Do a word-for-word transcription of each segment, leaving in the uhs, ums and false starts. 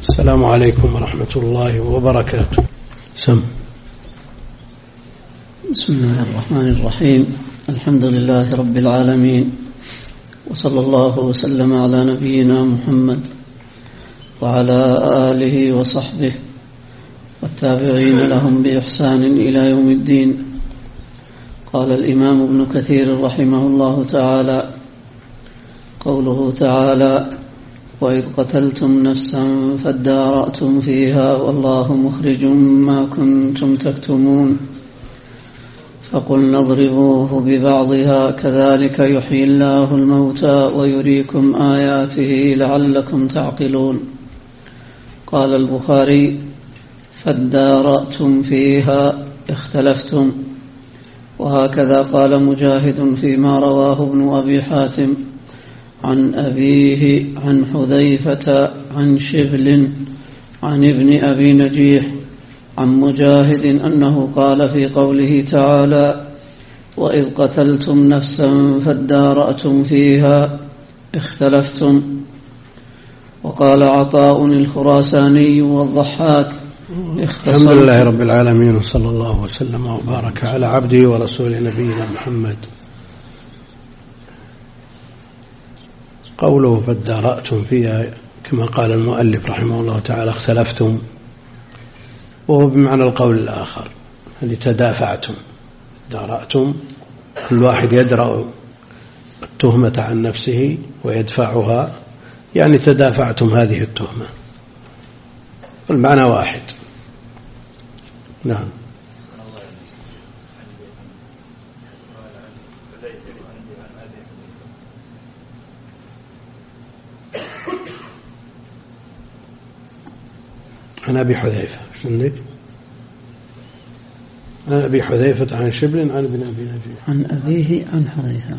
السلام عليكم ورحمة الله وبركاته. سم. بسم الله الرحمن الرحيم. الحمد لله رب العالمين، وصلى الله وسلم على نبينا محمد وعلى آله وصحبه والتابعين لهم بإحسان إلى يوم الدين. قال الإمام ابن كثير رحمه الله تعالى: قوله تعالى: وإذ قتلتم نفسا فادارأتم فيها والله مخرج ما كنتم تكتمون فقلنا اضربوه ببعضها كذلك يحيي الله الموتى ويريكم آياته لعلكم تعقلون. قال البخاري: فادارأتم فيها اختلفتم. وهكذا قال مجاهد فيما رواه ابن أبي حاتم عن أبيه عن حذيفة عن شبل عن ابن أبي نجيح عن مجاهد أنه قال في قوله تعالى: وإذ قتلتم نفسا فادارأتم فيها اختلفتم. وقال عطاء الخراساني والضحاك: الحمد لله رب العالمين، وصلى الله وسلم وبارك على عبده ورسوله نبينا محمد. قوله فادارأتم فيها كما قال المؤلف رحمه الله تعالى اختلفتم، وهو بمعنى القول الآخر اللي تدافعتم. دارأتم كل واحد يدرأ التهمة عن نفسه ويدفعها، يعني تدافعتم هذه التهمة، المعنى واحد. نعم. عن أبي حذيفة شنك عن أبي حذيفة عن شبل عن ابن أبي نجيح عن أبيه عن حذيفة.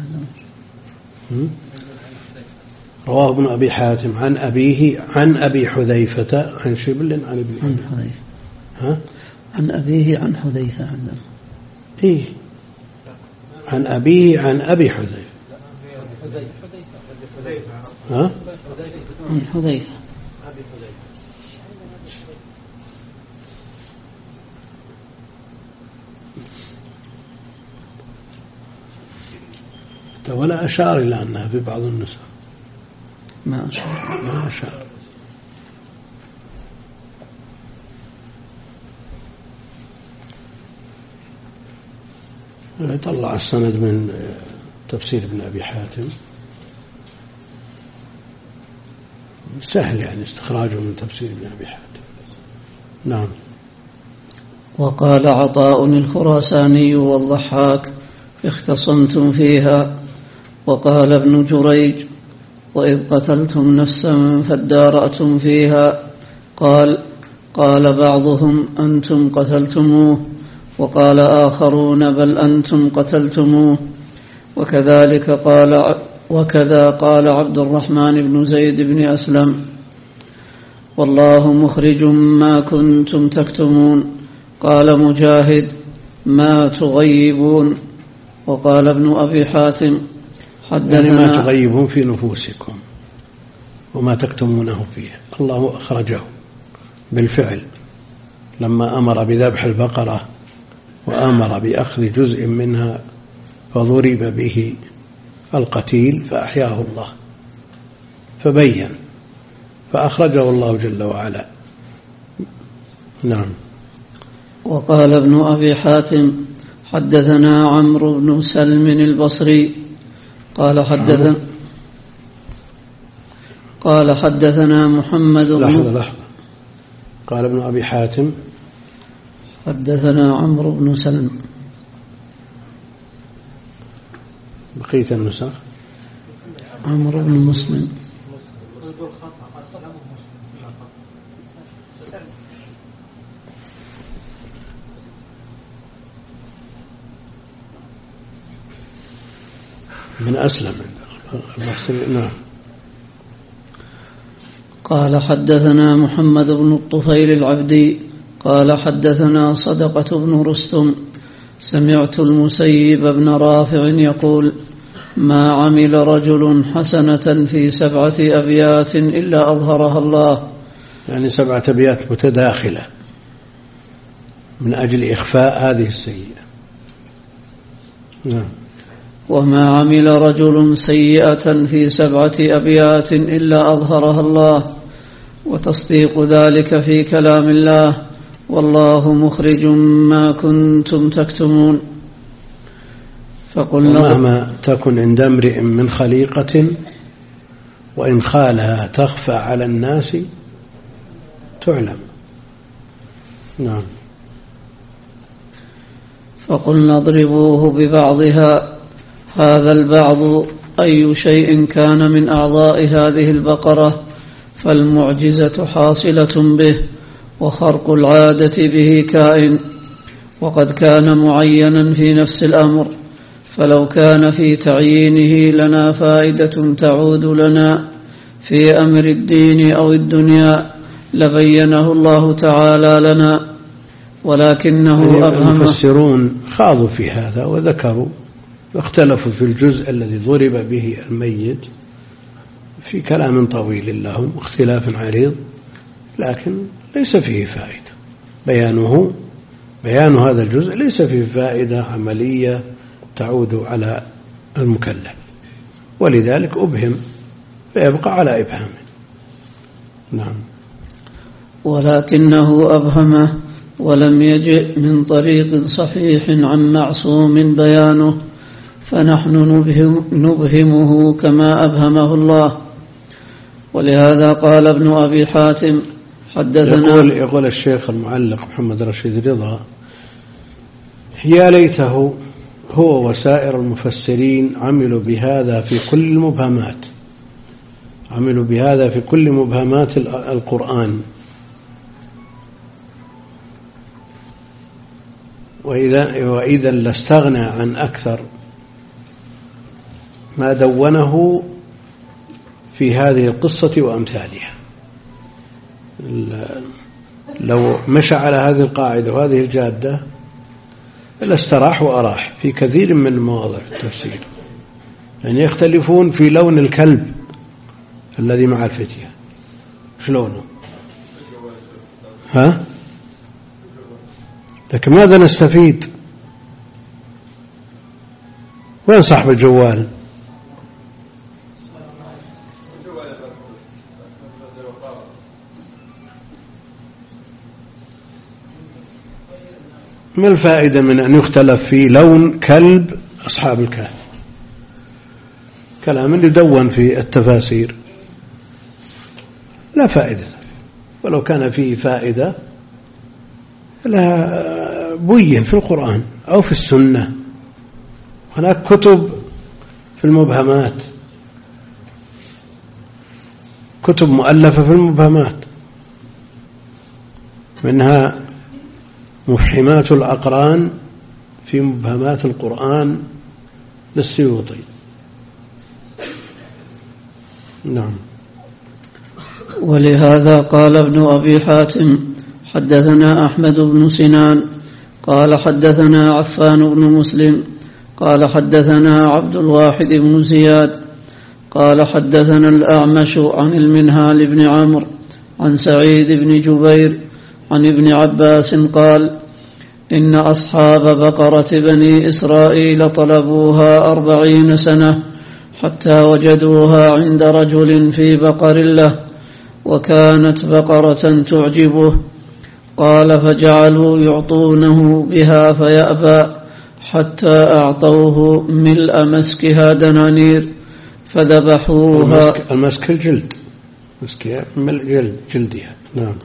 رواه ابن أبي حاتم عن أبيه عن أبي حذيفة عن شبل عن ابن عن حذيفة. ها؟ عن أبيه عن حذيفة عندنا. إيه عن أبيه عن أبي حذيفة. ها؟ عن حذيفة. ولا أشار إلى أنها في بعض النسخ. ما أشار. ما أشار. يطلع السند من تفسير ابن أبي حاتم، سهل يعني استخراجه من تفسير ابن أبي حاتم. نعم. وقال عطاء الخراساني والضحاك: اختصمتم فيها. وقال ابن جريج: وإذ قتلتم نفسا فادارأتم فيها. قال قال بعضهم: أنتم قتلتموه، وقال آخرون: بل أنتم قتلتموه. وكذلك قال وكذا قال عبد الرحمن بن زيد بن أسلم: والله مخرج ما كنتم تكتمون. قال مجاهد: ما تغيبون. وقال ابن أبي حاتم: يعني ما تغيبون في نفوسكم وما تكتمونه فيه. الله أخرجه بالفعل لما أمر بذبح البقرة وأمر بأخذ جزء منها فضرب به القتيل فأحياه الله، فبين فأخرجه الله جل وعلا. نعم. وقال ابن أبي حاتم: حدثنا عمرو بن سلم البصري قال حدثنا قال حدثنا محمد بن لحظة لحظة قال ابن أبي حاتم: حدثنا عمرو بن سلم. بقية النسخ عمرو بن مسلم. من أسلم. نعم. قال حدثنا محمد بن الطفيل العبدي قال حدثنا صدقة بن رستم سمعت المسيب بن رافع يقول: ما عمل رجل حسنة في سبعة أبيات إلا أظهرها الله يعني سبعة أبيات متداخلة من أجل إخفاء هذه السيئة. نعم. وما عمل رجل سيئة في سبعة أبيات إلا أظهرها الله، وتصديق ذلك في كلام الله، والله مخرج ما كنتم تكتمون. فقلنا ومهما تكن عند امرئ من خليقة وإن خالها تخفى على الناس تعلم. نعم. فقلنا اضربوه ببعضها، هذا البعض أي شيء كان من أعضاء هذه البقرة، فالمعجزة حاصلة به، وخرق العادة به كائن، وقد كان معينا في نفس الأمر، فلو كان في تعيينه لنا فائدة تعود لنا في أمر الدين أو الدنيا لبينه الله تعالى لنا، ولكنه أبهم. المفسرون خاضوا في هذا وذكروا واختلفوا في الجزء الذي ضرب به الميت في كلام طويل لهم اختلاف عريض، لكن ليس فيه فائدة بيانه بيان هذا الجزء ليس فيه فائدة عملية تعود على المكلف، ولذلك أبهم فيبقى على إبهامه. نعم. ولكنه أبهمه ولم يجئ من طريق صحيح عن معصوم بيانه، فنحن نبهم نبهمه كما أبهمه الله. ولهذا قال ابن أبي حاتم حدثنا. يقول, يقول الشيخ المعلق محمد رشيد رضا: يا ليته هو وسائر المفسرين عملوا بهذا في كل المبهمات عملوا بهذا في كل مبهمات القرآن، وإذا, وإذا لاستغنى عن أكثر ما دونه في هذه القصة وأمثالها. لو مشى على هذه القاعدة وهذه الجادة لاستراح وأراح في كثير من مواضع التفسير، يعني يختلفون في لون الكلب الذي مع الفتية، شلونه؟ ها؟ لكن ماذا نستفيد؟ وين صاحب الجوال؟ ما الفائدة من أن يختلف في لون كلب أصحاب الكهف؟ كلام اللي دون في التفاسير لا فائدة، ولو كان فيه فائدة لا بين في القرآن أو في السنة. هناك كتب في المبهمات، كتب مؤلفة في المبهمات، منها مفحمات الأقران في مبهمات القرآن للسيوطي. نعم. ولهذا قال ابن أبي حاتم حدثنا أحمد بن سنان قال حدثنا عفان بن مسلم قال حدثنا عبد الواحد بن زياد قال حدثنا الأعمش عن المنهال بن عمرو عن سعيد بن جبير عن ابن عباس قال: إن أصحاب بقرة بني إسرائيل طلبوها أربعين سنة حتى وجدوها عند رجل في بقر له، وكانت بقرة تعجبه. قال: فجعلوا يعطونه بها فيأبى حتى أعطوه ملء مسكها دنانير فذبحوها. المسك الجلد، مسكها ملء جلدها. نعم.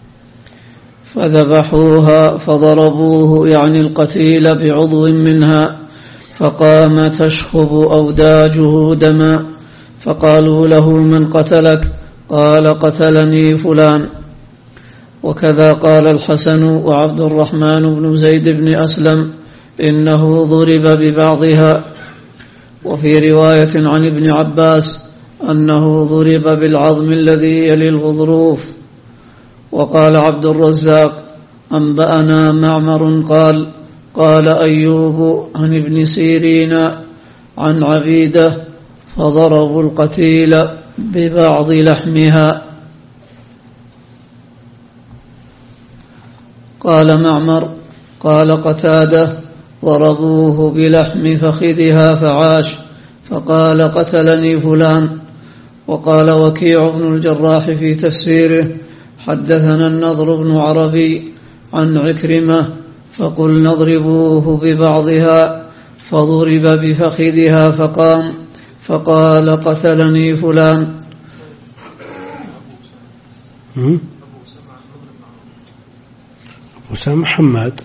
فذبحوها فضربوه يعني القتيل بعضو منها، فقام تشخب أوداجه دما، فقالوا له: من قتلك؟ قال: قتلني فلان. وكذا قال الحسن وعبد الرحمن بن زيد بن أسلم إنه ضرب ببعضها. وفي رواية عن ابن عباس أنه ضرب بالعظم الذي يلي الغضروف. وقال عبد الرزاق: أنبأنا معمر قال: قال أيوب عن ابن سيرين عن عبيدة: فضربوا القتيل ببعض لحمها. قال معمر قال قتادة ضربوه بلحم فخذها فعاش فقال قتلني فلان. وقال وكيع بن الجراح في تفسيره حدثنا النضر بن عربي عن عكرمة فقل نضربوه ببعضها فضرب بفخذها فقام فقال قتلني فلان. أبو أسامة حماد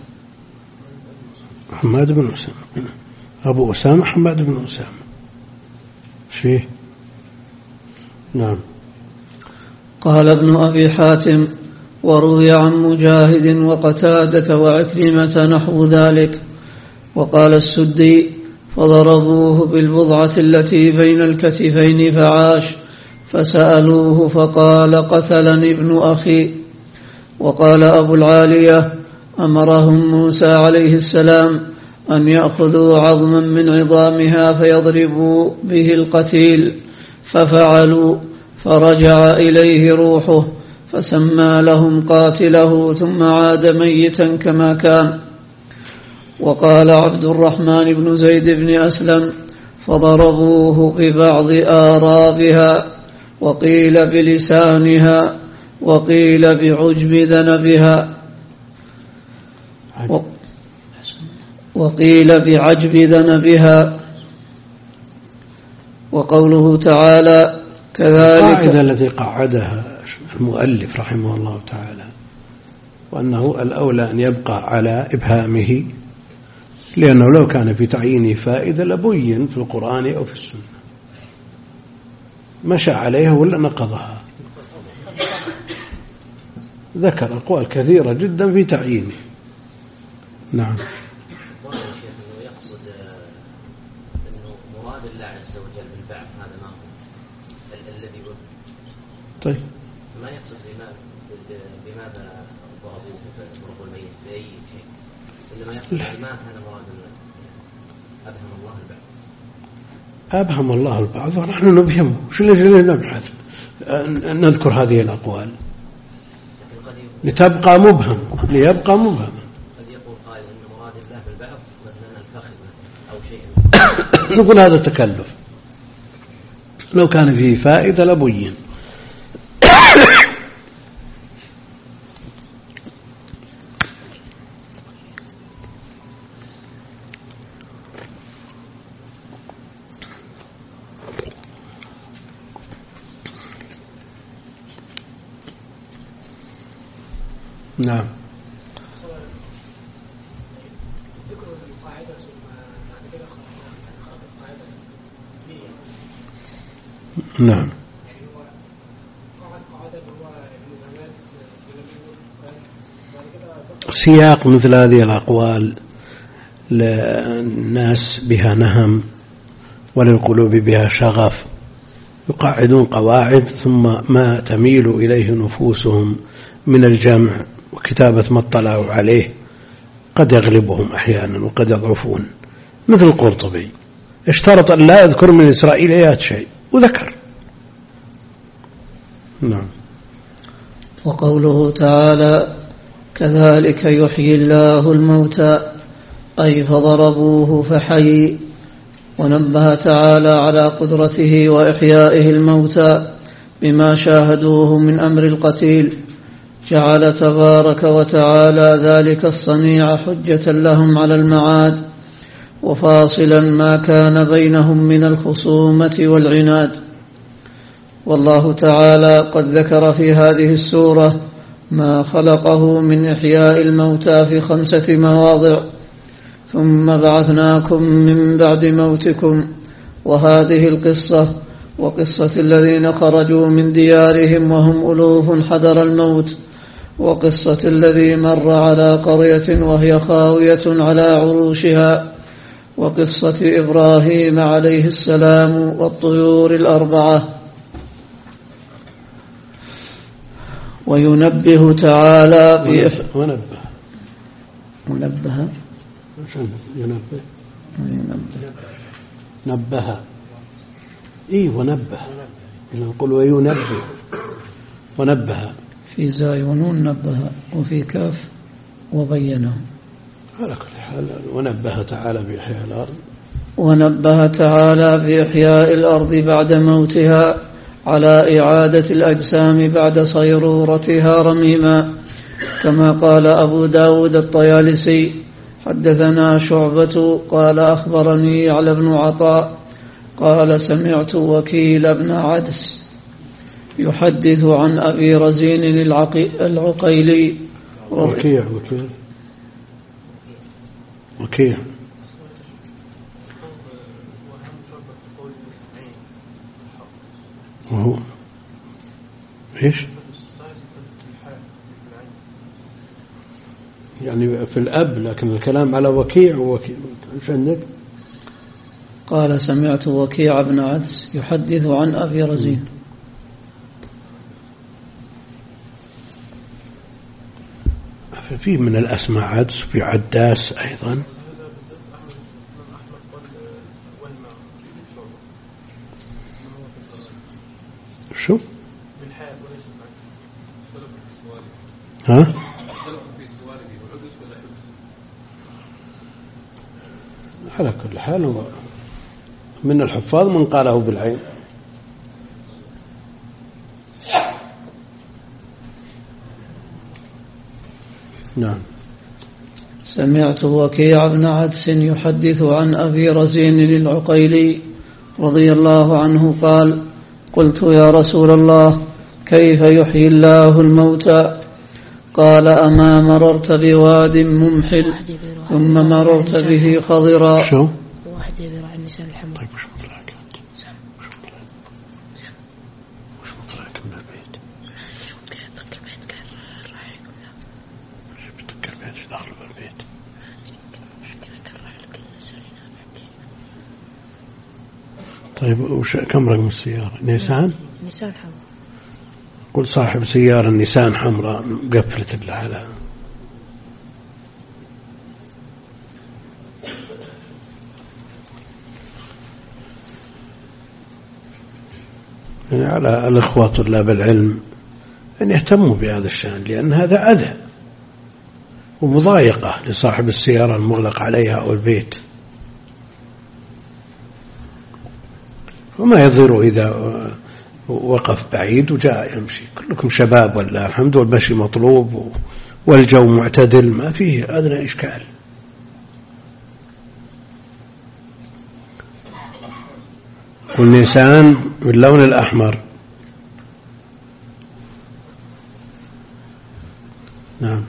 حماد بن أسامة أبو أسامة حماد بن أسامة شيء. نعم. قال ابن أبي حاتم وروي عن مجاهد وقتادة وعكرمة نحو ذلك. وقال السدي فضربوه بالبضعة التي بين الكتفين فعاش فسألوه فقال قتلني ابن أخي. وقال أبو العالية أمرهم موسى عليه السلام أن يأخذوا عظما من عظامها فيضربوا به القتيل ففعلوا فرجع إليه روحه فسمى لهم قاتله ثم عاد ميتا كما كان. وقال عبد الرحمن بن زيد بن أسلم فضربوه ببعض آرابها وقيل بلسانها وقيل بعجب ذنبها وقيل بعجب ذنبها. وقوله تعالى كذلك القاعدة التي قعدها المؤلف رحمه الله تعالى وأنه الأولى أن يبقى على إبهامه لأنه لو كان في تعيينه فائدة لبين في القرآن أو في السنة مشى عليها ولا نقضها. ذكر أقوال كثيرة جدا في تعيينه. نعم. يقصد أنه مراد الله عز وجل بالبعث هذا ما هو الذي هو طيب ما يقصد بماذا ضربوه ضربوا الميت بأي شيء إنما يقصد ما كان مراد الله أبهم الله البعث أبهم الله البعث ونحن نبهمه. شو اللي نبحث نذكر هذه الأقوال لتبقى مبهم ليبقى مبهم. قد يقول قائل أن مراد الله بالبعث مثلا الفخذ أو شيء نقول هذا تكلف لو كان فيه فائدة لبين. نعم. نعم. سياق مثل هذه الأقوال للناس بها نهم وللقلوب بها شغف يقعدون قواعد ثم ما تميل إليه نفوسهم من الجمع وكتابة ما اطلعوا عليه قد يغلبهم أحيانا وقد يضعفون. مثل القرطبي اشترط أن لا يذكر من إسرائيليات شيء وذكر. نعم. وقوله تعالى كذلك يحيي الله الموتى أي فضربوه فحي. ونبه تعالى على قدرته وإحيائه الموتى بما شاهدوه من أمر القتيل جعل تبارك وتعالى ذلك الصنيع حجة لهم على المعاد وفاصلا ما كان بينهم من الخصومة والعناد. والله تعالى قد ذكر في هذه السورة ما خلقه من إحياء الموتى في خمسة مواضع ثم بعثناكم من بعد موتكم. وهذه القصة وقصة الذين خرجوا من ديارهم وهم ألوف حذر الموت وقصة الذي مر على قرية وهي خاوية على عروشها وقصة إبراهيم عليه السلام والطيور الأربعة. وينبه تعالى بإف... ونبه منبه ينبه نبه إيه ونبه نقول وينبه ونبه في زاي ونون نبه وفي كاف وبينه. على كل حال ونبه تعالى بإحياء الأرض ونبه تعالى في إحياء الأرض بعد موتها على إعادة الأجسام بعد صيرورتها رميما، كما قال أبو داود الطيالسي حدثنا شعبة قال أخبرني يعلى بن عطاء قال سمعت وكيل بن عدس يحدث عن أبي رزين العقيلي وكيع وكيع وكيع وهو ايش يعني في الأب، لكن الكلام على وكيع ووكيع. ايش عندك؟ قال سمعت وكيع بن عدس يحدث عن أبي رزين. في من الأسماء عدس، في عداس أيضا. شو؟ ها؟ على كل حال هو من الحفاظ من قاله بالعين. نعم. سمعت وكيع بن عدس يحدث عن أبي رزين العقيلي رضي الله عنه قال قلت يا رسول الله كيف يحيي الله الموتى؟ قال أما مررت بواد ممحل ثم مررت به خضرا. شو؟ واحد يبيع النساء الحمراء. طيب وش مطلعك أنت؟ وش مطلعك من البيت؟ بك البيت كان رايح يقول لا. وش بتذكر البيت؟ وش داخل بالبيت؟ طيب وش كم رقم السيارة؟ نيسان؟ نيسان حمراء. قل صاحب سيارة نيسان حمراء مقفلة بالعلا. يعني على الأخوة طلاب العلم أن يهتموا بهذا الشأن، لأن هذا أذى ومضايقة لصاحب السيارة المغلق عليها أو البيت، وما يضر إذا وقف بعيد وجاء يمشي. كلكم شباب والله الحمد، والمشي مطلوب والجو معتدل، ما فيه أدنى إشكال. والنيسان باللون الأحمر. نعم.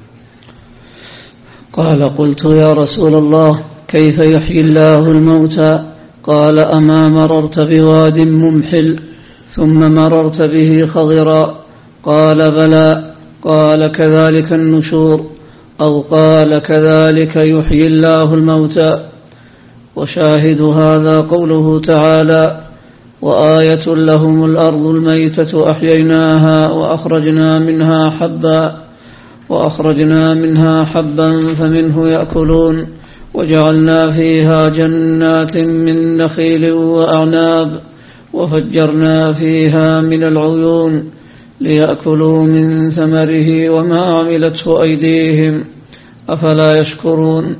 قال قلت يا رسول الله كيف يحيي الله الموتى؟ قال أما مررت بواد ممحل ثم مررت به خضرا؟ قال بلى. قال كذلك النشور، أو قال كذلك يحيي الله الموتى. وشاهد هذا قوله تعالى وآية لهم الأرض الميتة أحييناها وأخرجنا منها حبا وأخرجنا منها حبا فمنه يأكلون وجعلنا فيها جنات من نخيل وأعناب وفجرنا فيها من العيون ليأكلوا من ثمره وما عملته أيديهم أفلا يشكرون.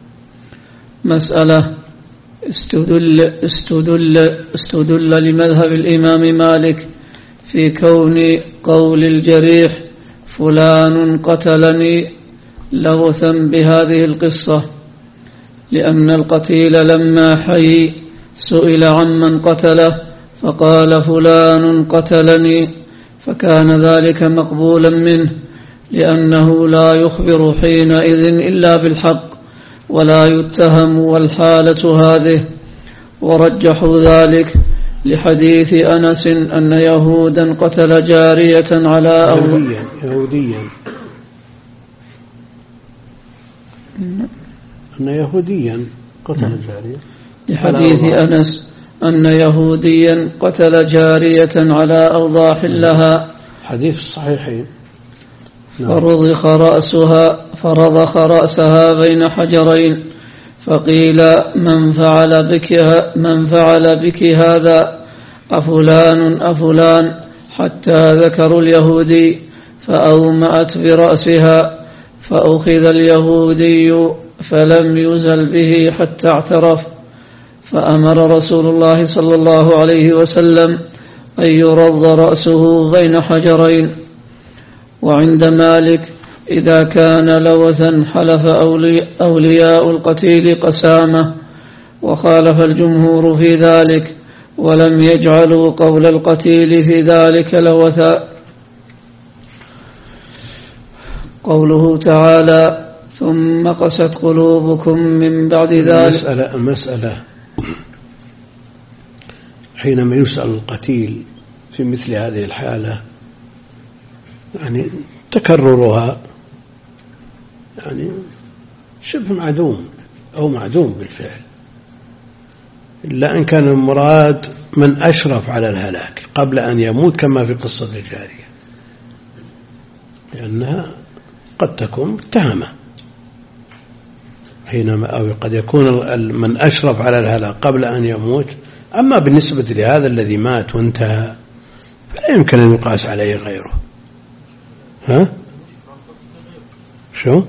مسألة استدل, استدل, استدل لمذهب الإمام مالك في كون قول الجريح فلان قتلني لغثا بهذه القصة، لأن القتيل لما حي سئل عمن قتله فقال فلان قتلني، فكان ذلك مقبولا منه لأنه لا يخبر حينئذ إلا بالحق ولا يتهم، والحالة هذه. ورجحوا ذلك لحديث أنس أن يهودا قتل جارية على يهوديا, يهوديا. أن يهوديا قتل جارية. لحديث أنس أن يهوديا قتل جارية على أوضاح لها، حديث الصحيحين. فرضخ رأسها فرضخ رأسها بين حجرين، فقيل من فعل بك من فعل بك هذا أفلان أفلان، حتى ذكروا اليهودي فأومأت برأسها، فأخذ اليهودي فلم يزل به حتى اعترف، فأمر رسول الله صلى الله عليه وسلم أن يرض رأسه بين حجرين. وعند مالك إذا كان لوثا حلف أولياء القتيل قسامة، وخالف الجمهور في ذلك ولم يجعلوا قول القتيل في ذلك لوثا. قوله تعالى ثم قست قلوبكم من بعد ذلك. المسألة, المسألة حينما يسأل القتيل في مثل هذه الحالة يعني تكررها يعني شبه معدوم أو معدوم بالفعل، إلا أن كان المراد من أشرف على الهلاك قبل أن يموت كما في قصة الجارية، لأنها قد تكون متهمة حينما أو قد يكون من أشرف على الهلاك قبل أن يموت. أما بالنسبة لهذا الذي مات وانتهى فلا يمكن أن يقاس عليه غيره. ها شو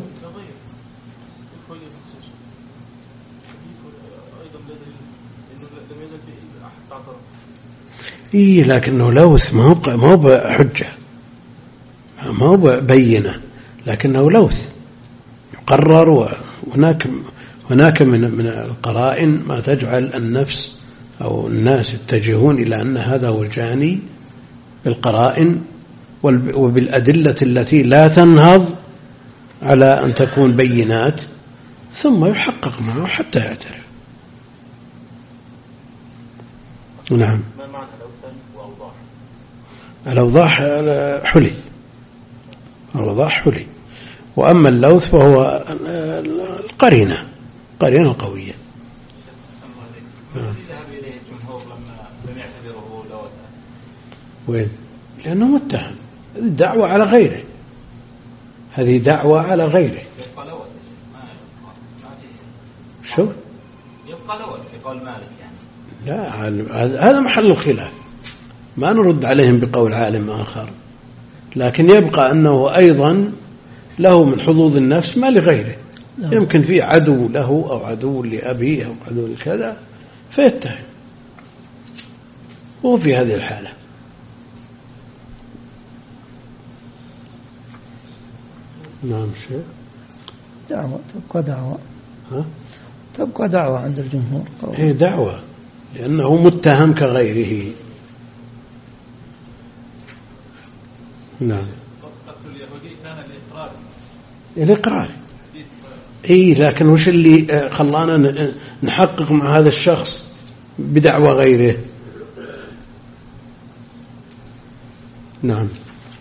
إيه، لكنه لوث ما هو ما هو بحجة ما هو بينة، لكنه لوث يقرر. وهناك هناك من من القرائن ما تجعل النفس أو الناس يتجهون إلى أن هذا هو الجاني بالقرائن وبالأدلة التي لا تنهض على أن تكون بينات، ثم يحقق معه حتى يعترف. نعم. ما معنى الأوثان وأوضاح؟ الأوضاح حلي، الأوضاح حلي، وأما اللوث فهو القرينة، قرينة قوية. وين؟ لأنه متهم، هذه دعوة على غيره، هذه دعوة على غيره. شو؟ يبقى لوث في قول مالك يعني. لا، هذا محل الخلاف، ما نرد عليهم بقول عالم آخر، لكن يبقى أنه أيضا له من حظوظ النفس ما لغيره. يمكن فيه عدو له أو عدو لأبيه أو عدو لكذا فيتهم، وهو في هذه الحالة. نعم شيء دعوة تبقى دعوة. ها؟ تبقى دعوة عند الجمهور. هي دعوة لأنه متهم كغيره. نعم. قتل اليهودي كان الإقرار. الإقرار. إيه، لكن وش اللي خلانا نحقق مع هذا الشخص بدعوة غيره؟ نعم.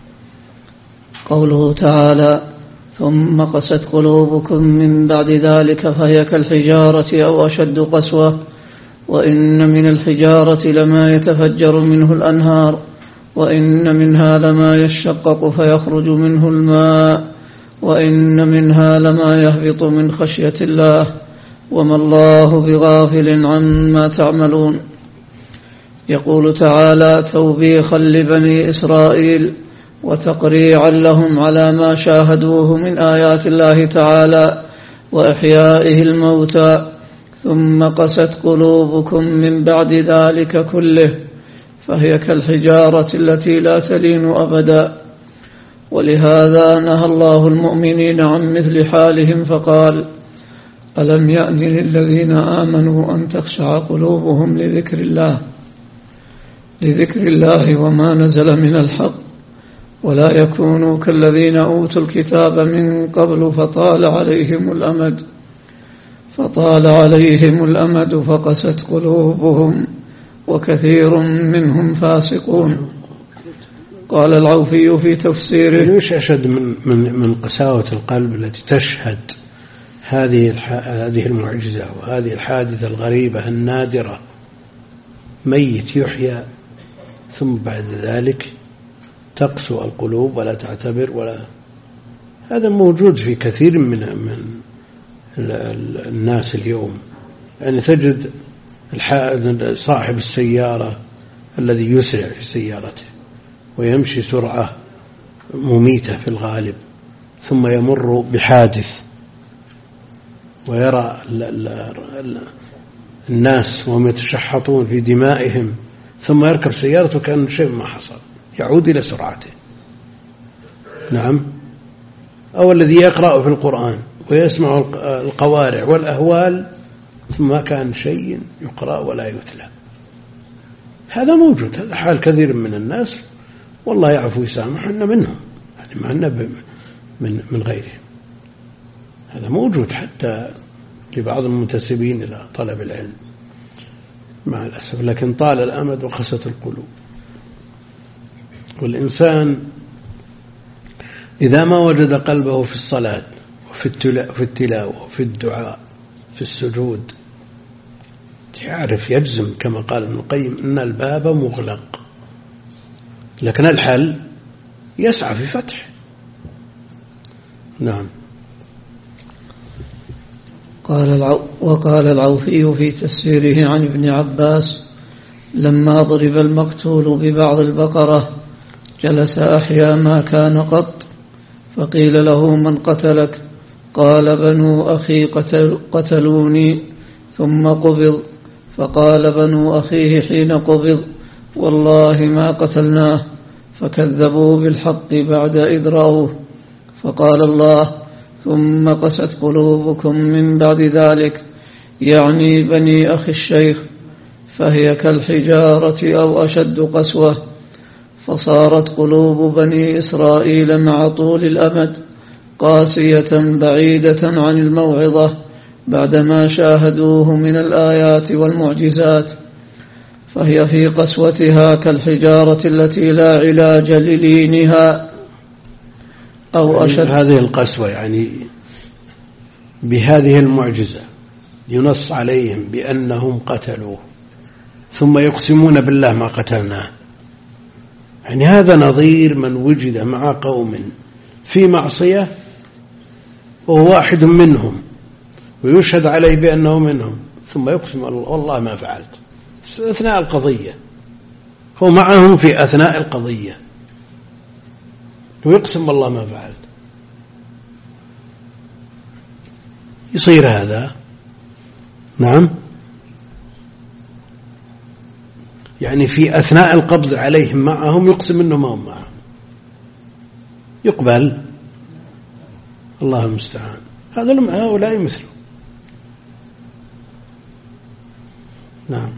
قوله تعالى ثم قست قلوبكم من بعد ذلك فهي كالحجارة أو أشد قسوة، وإن من الحجارة لما يتفجر منه الأنهار، وإن منها لما يشقق فيخرج منه الماء، وإن منها لما يهبط من خشية الله، وما الله بغافل عما تعملون. يقول تعالى توبيخا لبني إسرائيل وتقريعا لهم على ما شاهدوه من آيات الله تعالى وإحيائه الموتى، ثم قست قلوبكم من بعد ذلك كله فهي كالحجارة التي لا تلين أبدا. ولهذا نهى الله المؤمنين عن مثل حالهم فقال ألم يأن للذين آمنوا أن تخشع قلوبهم لذكر الله لذكر الله وما نزل من الحق، ولا يكونوا كالذين أوتوا الكتاب من قبل فطال عليهم الأمد فطال عليهم الأمد فقست قلوبهم وكثير منهم فاسقون. قال العوفي في تفسيره وش أشد من من من قساوة القلب التي تشهد هذه هذه المعجزة وهذه الحادثة الغريبة النادرة، ميت يحيى ثم بعد ذلك تقسو القلوب ولا تعتبر. ولا هذا موجود في كثير من من الناس اليوم، يعني تجد صاحب السيارة الذي يسرع في سيارته ويمشي سرعة مميتة في الغالب ثم يمر بحادث ويرى الناس وهم يتشحطون في دمائهم ثم يركب سيارته كأن شيء ما حصل، يعود إلى سرعته. نعم. أو الذي يقرأ في القرآن ويسمع القوارع والأهوال ثم كان شيء يقرأ ولا يتلى. هذا موجود، هذا حال كثير من الناس، والله يعفو يسامح إن منهم، يعني ما إن من من غيرهم. هذا موجود حتى لبعض المنتسبين إلى طلب العلم مع الأسف، لكن طال الأمد وقست القلوب. والإنسان إذا ما وجد قلبه في الصلاة وفي التلاوة وفي الدعاء في السجود يعرف يجزم كما قال ابن القيم إن الباب مغلق، لكن الحل يسعى في فتح. نعم. قال العو وقال العوفي في تفسيره عن ابن عباس: لما ضرب المقتول ببعض البقرة جلس أحيا ما كان قط، فقيل له: من قتلك؟ قال: بنو أخي قتل قتلوني ثم قبض. فقال بنو أخيه حين قبض: والله ما قتلناه. فكذبوا بالحق بعد إذ رأوه. فقال الله: ثم قست قلوبكم من بعد ذلك، يعني بني أخي الشيخ، فهي كالحجارة أو أشد قسوة. فصارت قلوب بني إسرائيل مع طول الأمد قاسية بعيدة عن الموعظة بعدما شاهدوه من الآيات والمعجزات، فهي في قسوتها كالحجارة التي لا علاج للينها أو أشد. هذه القسوة يعني بهذه المعجزة ينص عليهم بأنهم قتلوه ثم يقسمون بالله ما قتلناه. يعني هذا نظير من وجد مع قوم في معصية وهو واحد منهم ويشهد عليه بأنه منهم ثم يقسم والله ما فعلت أثناء القضية، هو معهم في أثناء القضية ويقسم والله ما فعلت. يصير هذا. نعم. يعني في أثناء القبض عليهم معهم يقسم إنه ما هم معهم، يقبل؟ الله المستعان. هذا هؤلاء مثله. نعم.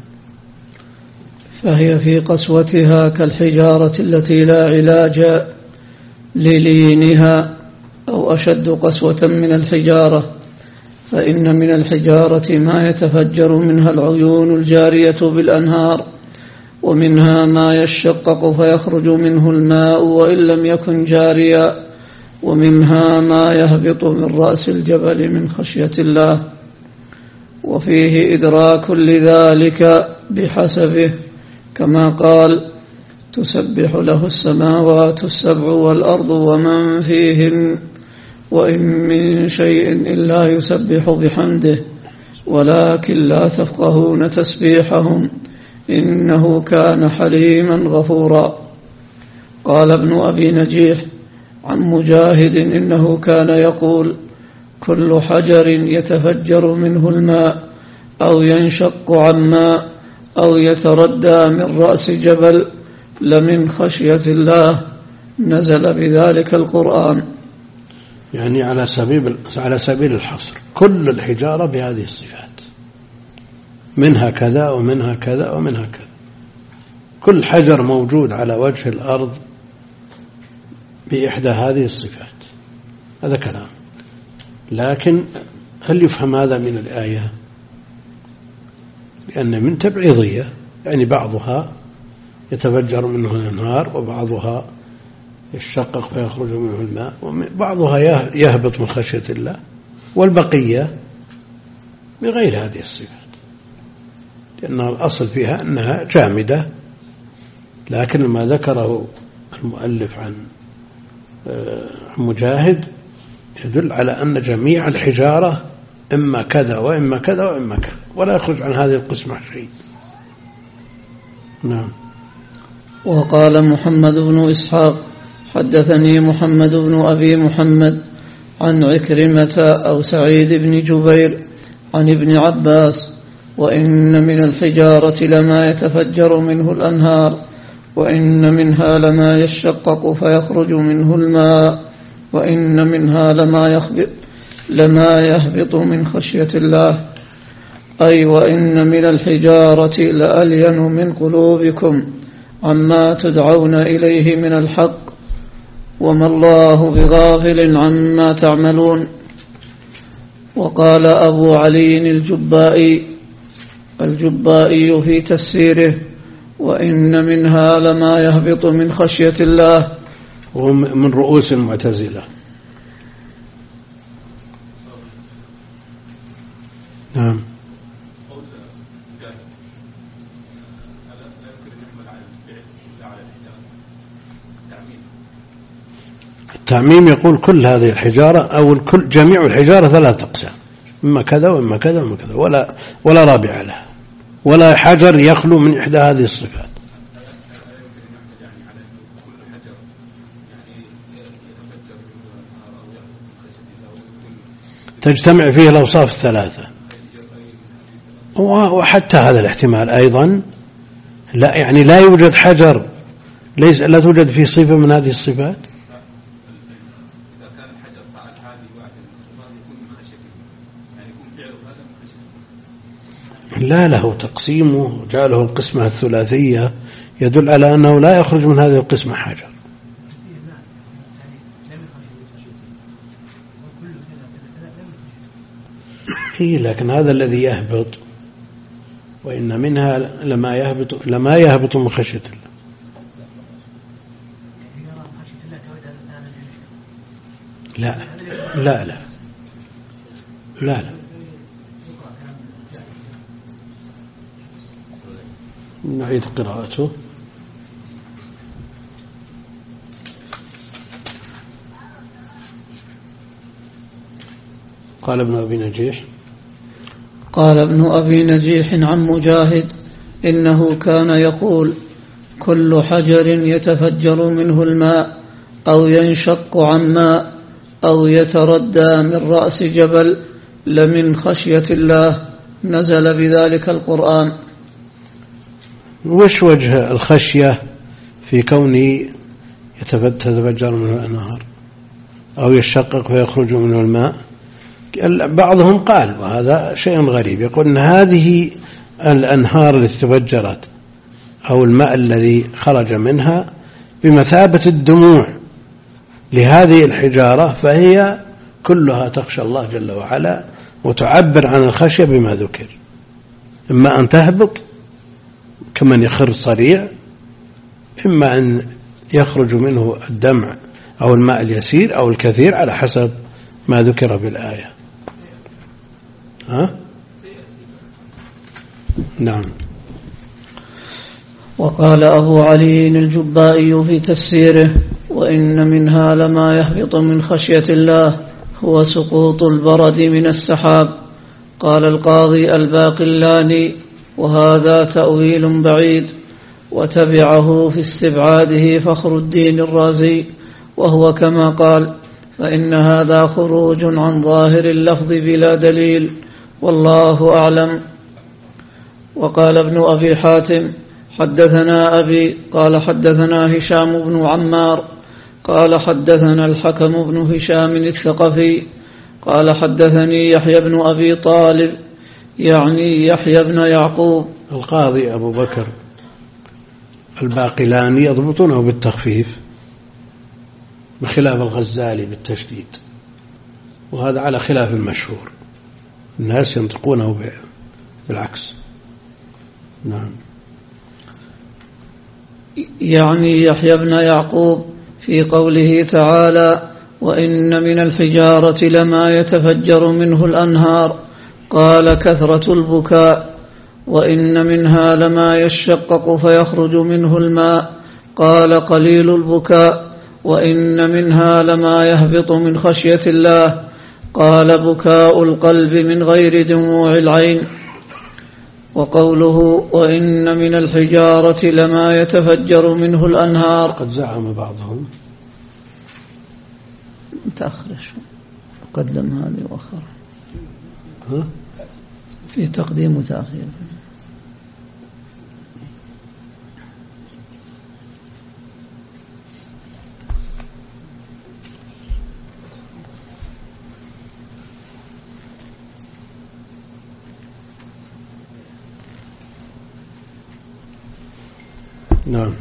فهي في قسوتها كالحجارة التي لا علاج للينها أو أشد قسوة من الحجارة، فإن من الحجارة ما يتفجر منها العيون الجارية بالأنهار، ومنها ما يشقق فيخرج منه الماء وإن لم يكن جاريا، ومنها ما يهبط من رأس الجبل من خشية الله. وفيه إدراك لذلك بحسبه، كما قال: تسبح له السماوات السبع والأرض ومن فيهن وإن من شيء إلا يسبح بحمده ولكن لا تفقهون تسبيحهم إنه كان حليما غفورا. قال ابن أبي نجيح عن مجاهد إنه كان يقول: كل حجر يتفجر منه الماء أو ينشق عن ماء أو يتردى من رأس جبل لمن خشية الله، نزل بذلك القرآن. يعني على سبيل على سبيل الحصر كل الحجارة بهذه الصفات، منها كذا ومنها كذا ومنها كذا. كل حجر موجود على وجه الأرض بإحدى هذه الصفات. هذا كلام، لكن هل يفهم هذا من الآية؟ لأن من تبعيضية، يعني بعضها يتفجر منه الأنهار وبعضها يشقق فيخرج منه الماء وبعضها يهبط من خشية الله، والبقية بغير هذه الصفات، لأن الأصل فيها أنها جامدة. لكن ما ذكره المؤلف عن مجاهد يدل على أن جميع الحجارة إما كذا وإما كذا وإما كذا، ولا يخرج عن هذه القسمة شيء. نعم. وقال محمد بن إسحاق حدثني محمد بن أبي محمد عن عكرمة أو سعيد بن جبير عن ابن عباس وإن من الحجارة لما يتفجر منه الأنهار وإن منها لما يشقق فيخرج منه الماء وإن منها لما يخبط لما يهبط من خشية الله أي وإن من الحجارة لألين من قلوبكم عما تدعون إليه من الحق وما الله بغافل عما تعملون. وقال أبو علي الجبائي الجبائي في تفسيره وإن منها لما يهبط من خشية الله ومن رؤوس المعتزلة. نعم. التعميم يقول كل هذه الحجارة أو الكل جميع الحجارة ثلاث أقسام، إما كذا وإما كذا وإما كذا، ولا ولا رابع لها، ولا حجر يخلو من إحدى هذه الصفات. تجتمع فيه الأوصاف الثلاثة، وحتى هذا الاحتمال أيضا لا، يعني لا يوجد حجر ليس لا توجد فيه صفة من هذه الصفات. لا، له تقسيمه جعله القسمة الثلاثية يدل على أنه لا يخرج من هذه القسمة حجر. لكن هذا الذي يهبط وإن منها لما يهبط لما يهبط من خشية الله. لا لا لا لا لا نعيد قراءته. قال ابن أبي نجيح قال ابن أبي نجيح عن مجاهد إنه كان يقول كل حجر يتفجر منه الماء أو ينشق عن ماء أو يتردى من رأس جبل لمن خشية الله نزل بذلك القرآن. وش وجه الخشية في كونه يتفجر منه الأنهار أو يشقق فيخرج منه الماء؟ بعضهم قال وهذا شيء غريب، يقول أن هذه الأنهار التي تفجرت أو الماء الذي خرج منها بمثابة الدموع لهذه الحجارة، فهي كلها تخشى الله جل وعلا وتعبر عن الخشية بما ذكر، إما أن تهبط كمن يخر صريع، إما أن يخرج منه الدمع أو الماء اليسير أو الكثير على حسب ما ذكر بالآية. ها؟ نعم. وقال أبو علي الجبائي في تفسيره وإن منها لما يهبط من خشية الله هو سقوط البرد من السحاب. قال القاضي الباقلاني وهذا تأويل بعيد، وتبعه في استبعاده فخر الدين الرازي، وهو كما قال فإن هذا خروج عن ظاهر اللفظ بلا دليل والله أعلم. وقال ابن أبي حاتم حدثنا أبي قال حدثنا هشام بن عمار قال حدثنا الحكم بن هشام الثقفي قال حدثني يحيى بن أبي طالب يعني يحيى بن يعقوب. القاضي أبو بكر الباقلاني يضبطونه بالتخفيف بخلاف الغزالي بالتشديد، وهذا على خلاف المشهور، الناس ينطقونه بالعكس. نعم. يعني يحيى بن يعقوب في قوله تعالى وإن من الحجارة لما يتفجر منه الأنهار قال كثرة البكاء، وإن منها لما يشقق فيخرج منه الماء قال قليل البكاء، وإن منها لما يهبط من خشية الله قال بكاء القلب من غير دموع العين. وقوله وإن من الحجارة لما يتفجر منه الأنهار قد زعم بعضهم متأخر شو قدم هذه وأخر ها؟ في تقديم وتأخير. نعم.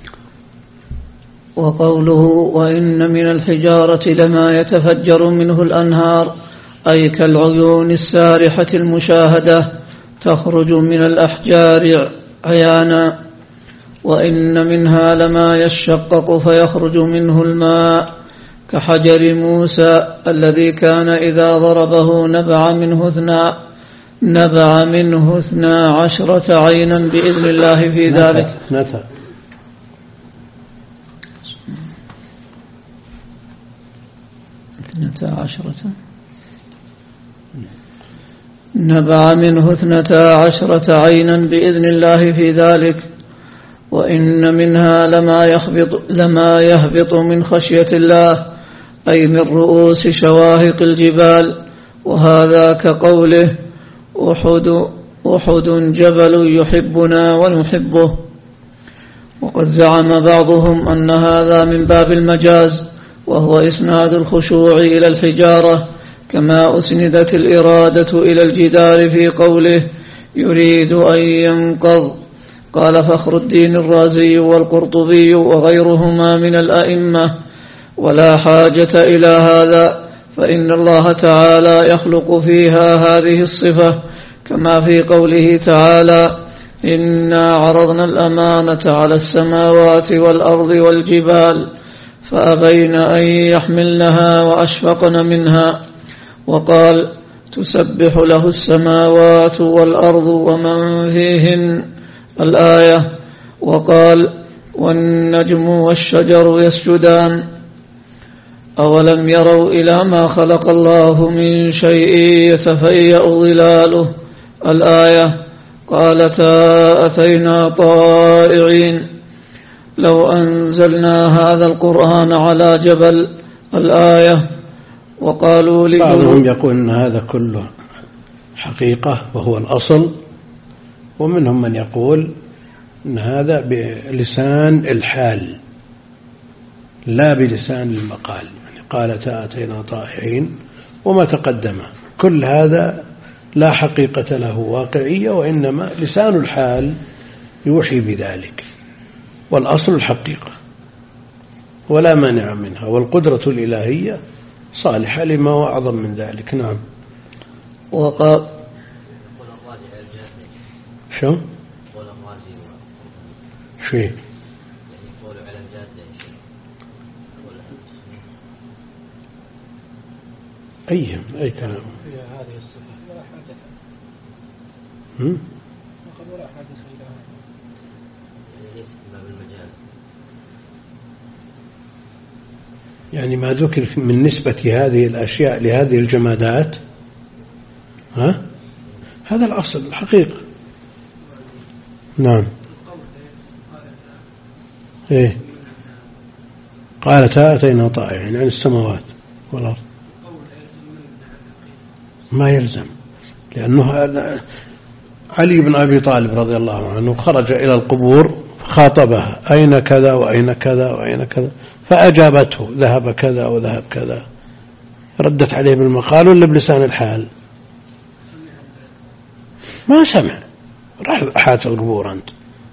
وقوله وإن من الحجارة لما يتفجر منه الأنهار أي كالعيون السارحة المشاهدة تخرج من الأحجار عيانا. وإن منها لما يشقق فيخرج منه الماء كحجر موسى الذي كان إذا ضربه نبع منه اثنا نبع منه اثنا عشرة عينا بإذن الله في ذلك. نثى اثنتا عشرة نبع منه اثنتا عشرة عينا بإذن الله في ذلك. وإن منها لما يهبط, لما يهبط من خشية الله أي من رؤوس شواهق الجبال. وهذا كقوله أحد, أحد جبل يحبنا ونحبه. وقد زعم بعضهم أن هذا من باب المجاز وهو إسناد الخشوع إلى الحجارة كما أسندت الإرادة إلى الجدار في قوله يريد أن ينقض. قال فخر الدين الرازي والقرطبي وغيرهما من الأئمة ولا حاجة إلى هذا فإن الله تعالى يخلق فيها هذه الصفة كما في قوله تعالى إنا عرضنا الأمانة على السماوات والأرض والجبال فأبين أن يحملنها وأشفقن منها. وقال تسبح له السماوات والأرض ومن فيهن الآية. وقال والنجم والشجر يسجدان أولم يروا إلى ما خلق الله من شيء يتفيأ ظلاله الآية. قالتا أتينا طائعين لو أنزلنا هذا القرآن على جبل الآية. وقالوا بعضهم يقول أن هذا كله حقيقة وهو الأصل ومنهم من يقول أن هذا بلسان الحال لا بلسان المقال يعني قالتا أتينا طائعين وما تقدم كل هذا لا حقيقة له واقعية وإنما لسان الحال يوحي بذلك والأصل الحقيقة ولا مانع منها والقدرة الإلهية صالحة لما هو أعظم من ذلك. نعم. وقال شو شيء أيهم أي كلام هذه الصفة ولا حادث هم وقد ولا حادث إلى يعني ما ذكر من نسبة هذه الأشياء لهذه الجمادات ها هذا الأصل الحقيقة. نعم. إيه قالتا أتينا طائعين عن السماوات والأرض ما يلزم لأنه علي بن أبي طالب رضي الله عنه خرج إلى القبور خاطبها أين كذا وأين كذا وأين كذا فأجابته ذهب كذا وذهب كذا ردت عليه بالمقال ولا بلسان الحال ما سمع راح حات القبور أنت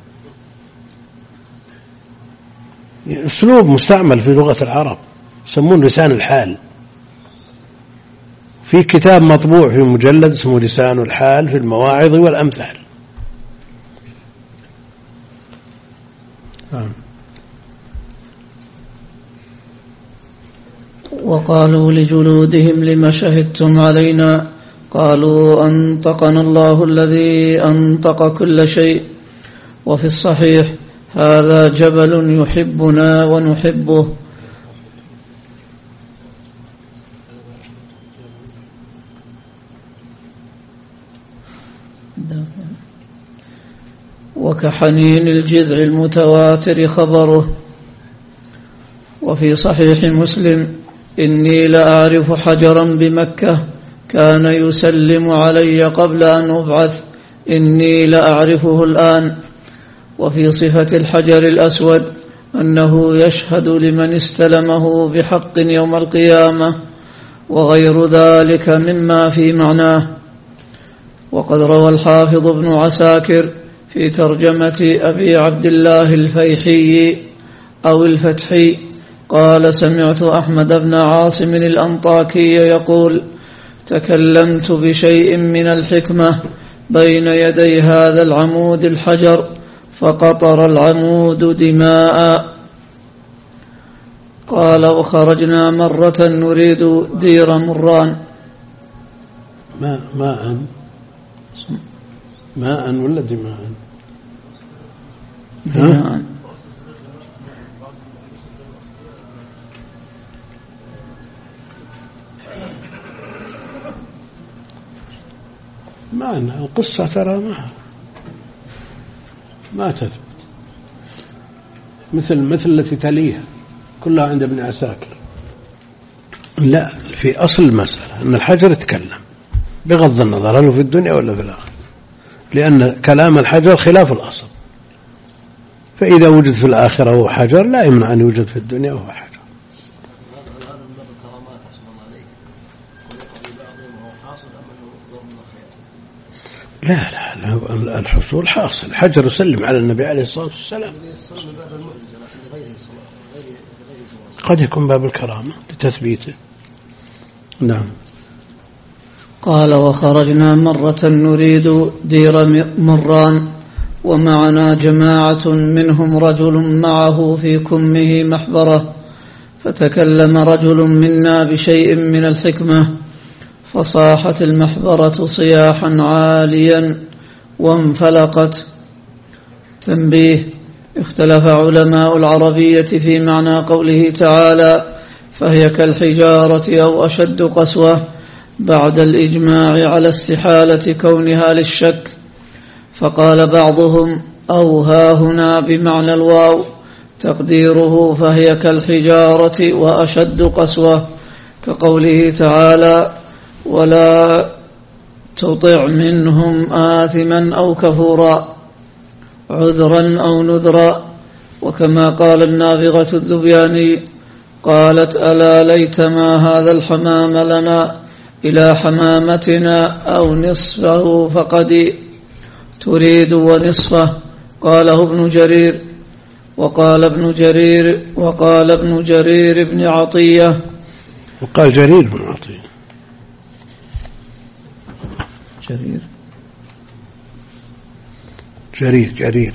أسلوب مستعمل في لغة العرب يسمون لسان الحال. في كتاب مطبوع في مجلد اسمه لسان الحال في المواعظ والأمثال. آه. وقالوا لجلودهم لما شهدتم علينا قالوا أنطقنا الله الذي أنطق كل شيء. وفي الصحيح هذا جبل يحبنا ونحبه. وكحنين الجذع المتواتر خبره. وفي صحيح مسلم إني لأعرف حجرا بمكة كان يسلم علي قبل أن أبعث، إني لأعرفه الآن. وفي صفة الحجر الأسود أنه يشهد لمن استلمه بحق يوم القيامة، وغير ذلك مما في معناه. وقد روى الحافظ ابن عساكر في ترجمة أبي عبد الله الفيحي أو الفتحي قال: سمعت أحمد بن عاصم الأنطاكي يقول: تكلمت بشيء من الحكمة بين يدي هذا العمود الحجر فقطر العمود دماء. قال: وخرجنا مرة نريد دير مران. ماء ماء ماء ولا دماء؟ دماء. ما القصة ترى ما ما تثبت، مثل مثل التي تليها كلها عند ابن عساكر. لا، في أصل المسألة أن الحجر يتكلم بغض النظر هل في الدنيا ولا في الآخرة، لأن كلام الحجر خلاف الأصل، فإذا وجد في الآخرة هو حجر لا يمنع أن يوجد في الدنيا وهو حجر. لا لا الحصول حاصل. الحجر يسلم على النبي عليه الصلاة والسلام، قد يكون باب الكرامة لتثبيته. نعم. قال: وخرجنا مرة نريد دير مران ومعنا جماعة منهم رجل معه في كمه محبرة، فتكلم رجل منا بشيء من الحكمة فصاحت المحبرة صياحا عاليا وانفلقت. تنبيه: اختلف علماء العربية في معنى قوله تعالى: فهي كالحجارة أو أشد قسوة، بعد الإجماع على استحالة كونها للشك. فقال بعضهم: أو ها هنا بمعنى الواو، تقديره فهي كالحجارة وأشد قسوة، كقوله تعالى: ولا تطع منهم آثما أو كفورا، عذرا أو نذرا. وكما قال النابغة الذبياني قالت: ألا ليتما هذا الحمام لنا إلى حمامتنا أو نصفه فقد تريد ونصفه. قاله ابن جرير. وقال ابن جرير وقال ابن جرير بن عطية وقال جرير بن عطية جرير جرير جرير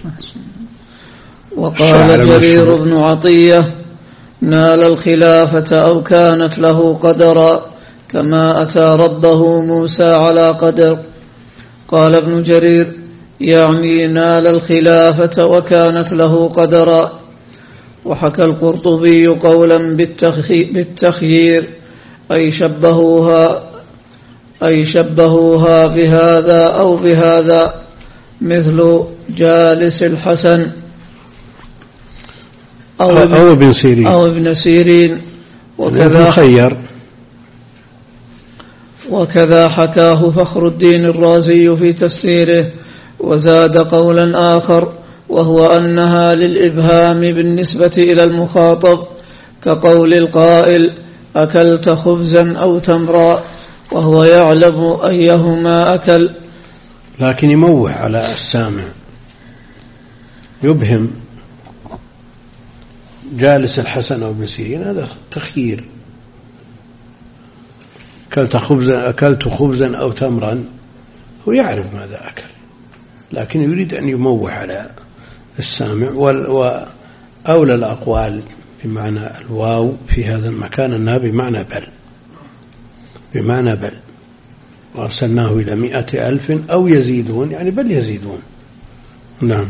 وقال جرير بن عطية: نال الخلافة أو كانت له قدرا كما أتى ربه موسى على قدر. قال ابن جرير: يعني نال الخلافة وكانت له قدرا. وحكى القرطبي قولا بالتخيير، أي شبهوها أي شبهوها بهذا أو بهذا، مثل جالس الحسن أو, أو ابن سيرين أو ابن سيرين. وكذا خير وكذا حكاه فخر الدين الرازي في تفسيره، وزاد قولا آخر وهو أنها للإبهام بالنسبة إلى المخاطب، كقول القائل: أكلت خبزا أو تمرا، وهو يعلم أيهما أكل. لكن يموه على السامع، يبهم. جالس الحسن أو ابن سيرين هذا تخيير. أكلت خبزا أكلت خبزا أو تمرا، هو يعرف ماذا أكل، لكن يريد أن يموه على السامع. وأولى الأقوال بمعنى الواو في هذا المكان أنها بمعنى بل، بمعنى بل وأرسلناه إلى مئة ألف أو يزيدون، يعني بل يزيدون. نعم.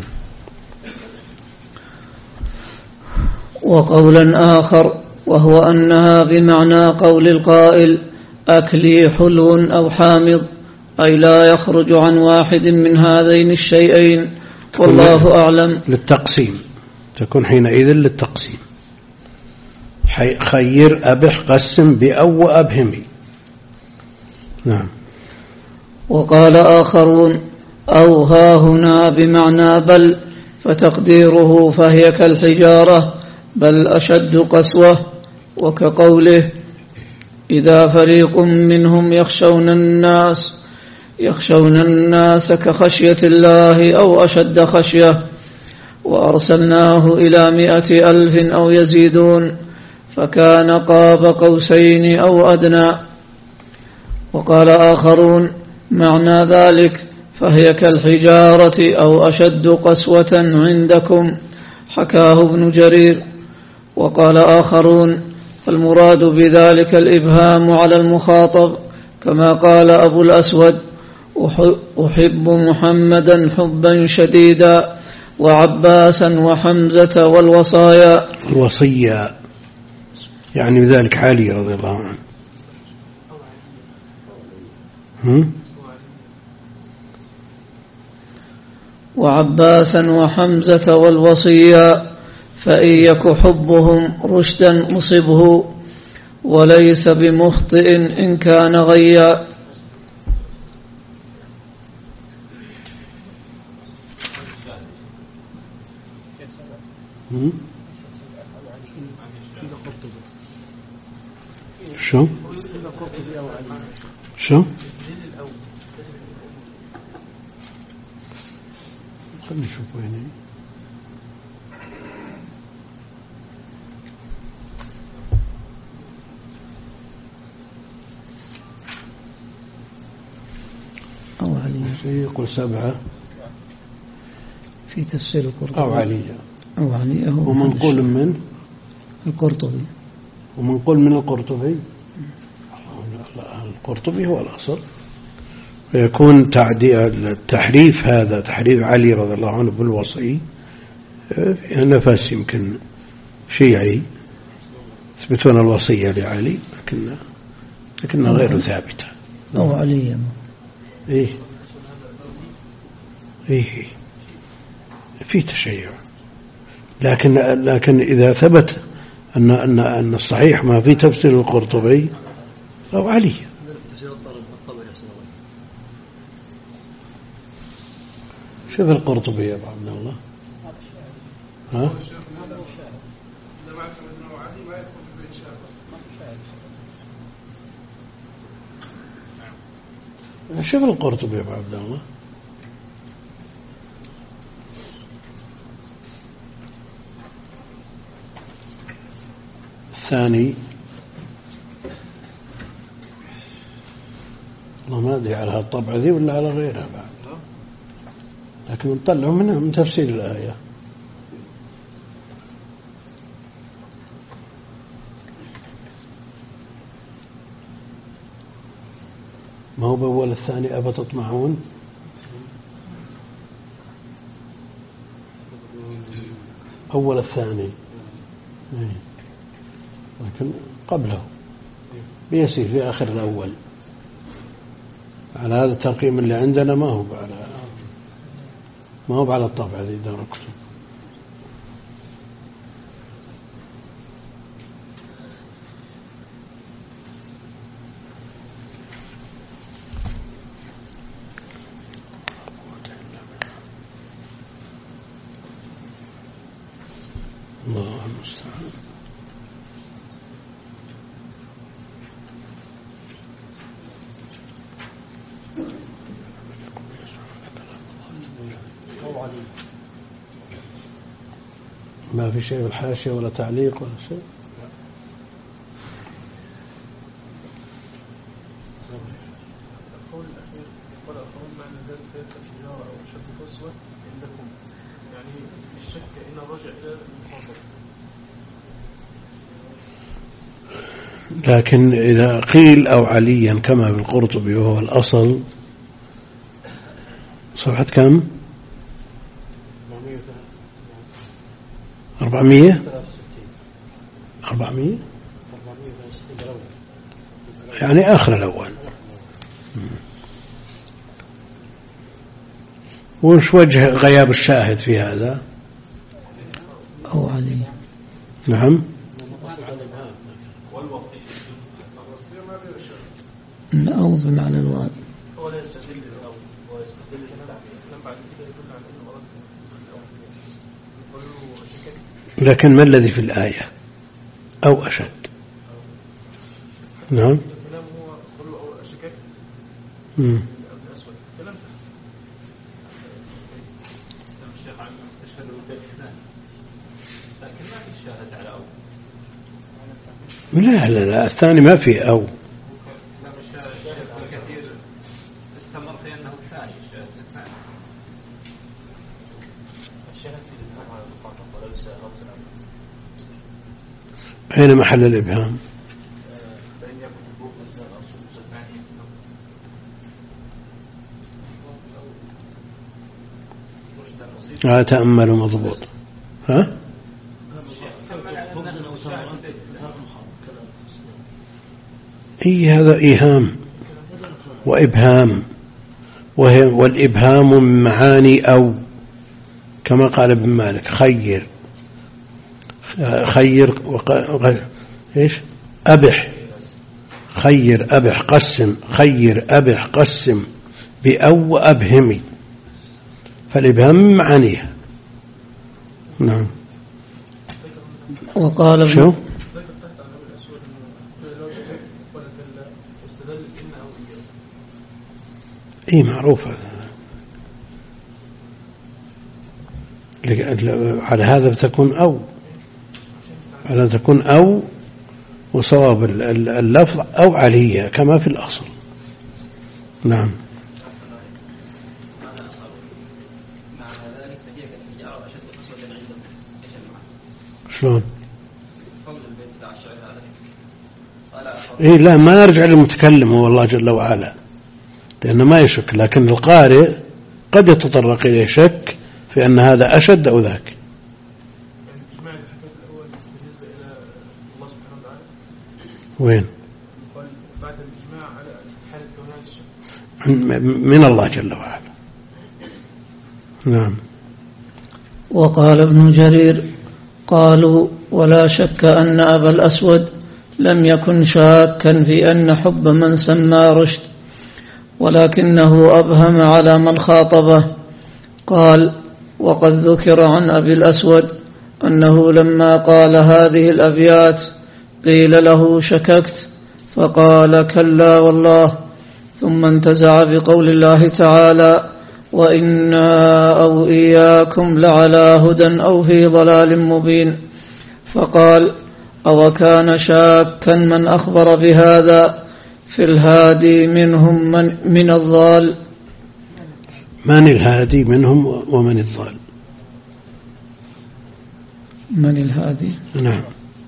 وقولا آخر وهو أنها بمعنى قول القائل: أكلي حلو أو حامض، أي لا يخرج عن واحد من هذين الشيئين، والله أعلم. للتقسيم، تكون حينئذ للتقسيم. خير أبح قسم بأو وأبهمي. نعم. وقال آخرون أو ها هنا بمعنى بل، فتقديره فهي كالحجارة بل أشد قسوة، وكقوله إذا فريق منهم يخشون الناس يخشون الناس كخشية الله أو أشد خشية، وأرسلناه إلى مئة ألف أو يزيدون فكان قاب قوسين أو أدنى. وقال آخرون معنى ذلك فهي كالحجارة أو أشد قسوة عندكم، حكاه ابن جرير. وقال آخرون المراد بذلك الإبهام على المخاطب، كما قال أبو الأسود أحب محمدا حبا شديدا وعباسا وحمزة والوصايا. الوصية يعني بذلك علي رضي الله عنه. هم؟ وعباسا وحمزة والوصيا، فإن يك حبهم رشدا مصبه وليس بمخطئ إن كان غيا. شو شو خلينا نشوف وين. أو علي يقول سبعة في تفسير القرطبي أو علي أو علي أو ومنقول من القرطبي ومنقول من القرطبي. القرطبي هو الأصل، ويكون التحريف هذا تحريف علي رضي الله عنه بالوصي في نفس يمكن شيعي يثبتون الوصية لعلي لكن لكنها غير ثابتة. أو علي إيه إيه في تشيع، لكن لكن إذا ثبت أن أن أن الصحيح ما في تفسير القرطبي أو علي. شوف القرطبي يا أبو عبد الله. ها شوف القرطبي يا أبو عبد الله. الثاني والله ما أدري على هالطبعة ذي ولا على غيرها بعد، لكن نطلعوا منها من تفسير الآية. ما هو بأول الثاني أفتطمعون؟ أول الثاني لكن قبله بيسير في آخر الأول. على هذا الترقيم اللي عندنا ما هو على ما هو على الطبع ذي دركته. الله المستعان. ما في شيء بالحاشية ولا تعليق ولا شيء. القول الأخير قال أخرون معنى ذلك ذلك الحجارة أو شد قسوة عندكم، يعني الشك إن رجع إلى المخاطب. لكن إذا قيل أو عليا كما بالقرطبي وهو الأصل صفحة كم؟ أربعمية أربعمية يعني آخر الأول. وش وجه غياب الشاهد في هذا؟ أو علي. نعم أو بمعنى الواد. هو لا يستدل بالأول، هو يستدل بالتعبير، بعد كده يدل على أنه مراد الأول. يقول له شككت. لكن ما الذي في الآية؟ أو أشد. نعم. الكلام هو قل له أو شككت. امم الأسود كلام الشيخ عن استشهد بالثاني، لكن ما في الشاهد على أول. لا لا لا الثاني ما في أو. لا الشاهد كثير استمر في أنه الثاني الشاهد الثاني. الشاهد في الإبهام على المخاطب وليس أصلا. أين محل الإبهام؟ فإن يكن البوق الأصل الثاني. لا تأمل مضبوط. ها؟ إيه هذا إيهام وإبهام، والإبهام من معاني أو، كما قال ابن مالك خير خير وق... إيش أبح خير أبح قسم خير أبح قسم بأو أبهمي، فالإبهام من معانيها. نعم. وقال شو اي معروفة على هذا بتكون أو، على تكون أو، وصواب اللفظ أو عليها كما في الأصل. نعم. شلون؟ إيه لا ما نرجع للمتكلم هو الله جل وعلا، لأنه ما يشك، لكن القارئ قد يتطرق إليه شك في أن هذا أشد أو ذاك. يعني إجماع الحكاية الأول بالنسبة إلى الله سبحانه وتعالى وين؟ قال بعد الإجماع على حالة كونها الشك من الله جل وعلا. نعم. وقال ابن جرير قالوا ولا شك أن أبا الأسود لم يكن شاكا في أن حب من سمى رشد، ولكنه أبهم على من خاطبه. قال وقد ذكر عن أبي الأسود أنه لما قال هذه الأبيات قيل له شككت فقال كلا والله، ثم انتزع بقول الله تعالى وإنا أو إياكم لعلى هدى أو في ضلال مبين، فقال أو كان شاكا من أخبر بهذا في الهادي منهم من, من الضال. من الهادي منهم ومن الضال؟ من الهادي. نعم.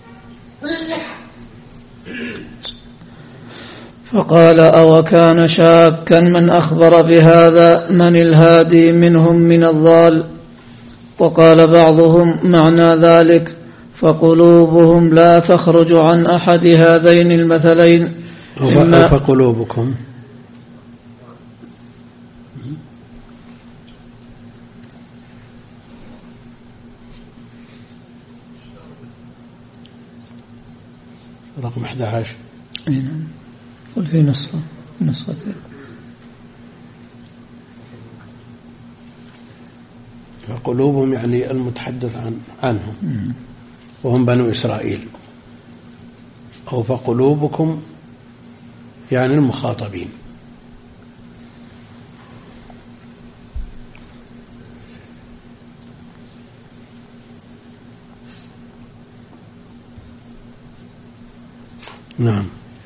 فقال أو كان شاكا من أخبر بهذا من الهادي منهم من الضال. وقال بعضهم معنى ذلك فقلوبهم لا تخرج عن أحد هذين المثلين، فقلوبكم رقم أحد عشر. قل في نسخة نسخة فقلوبهم يعني المتحدث عن عنهم وهم بنو إسرائيل، أو فقلوبكم يعني المخاطبين. نعم.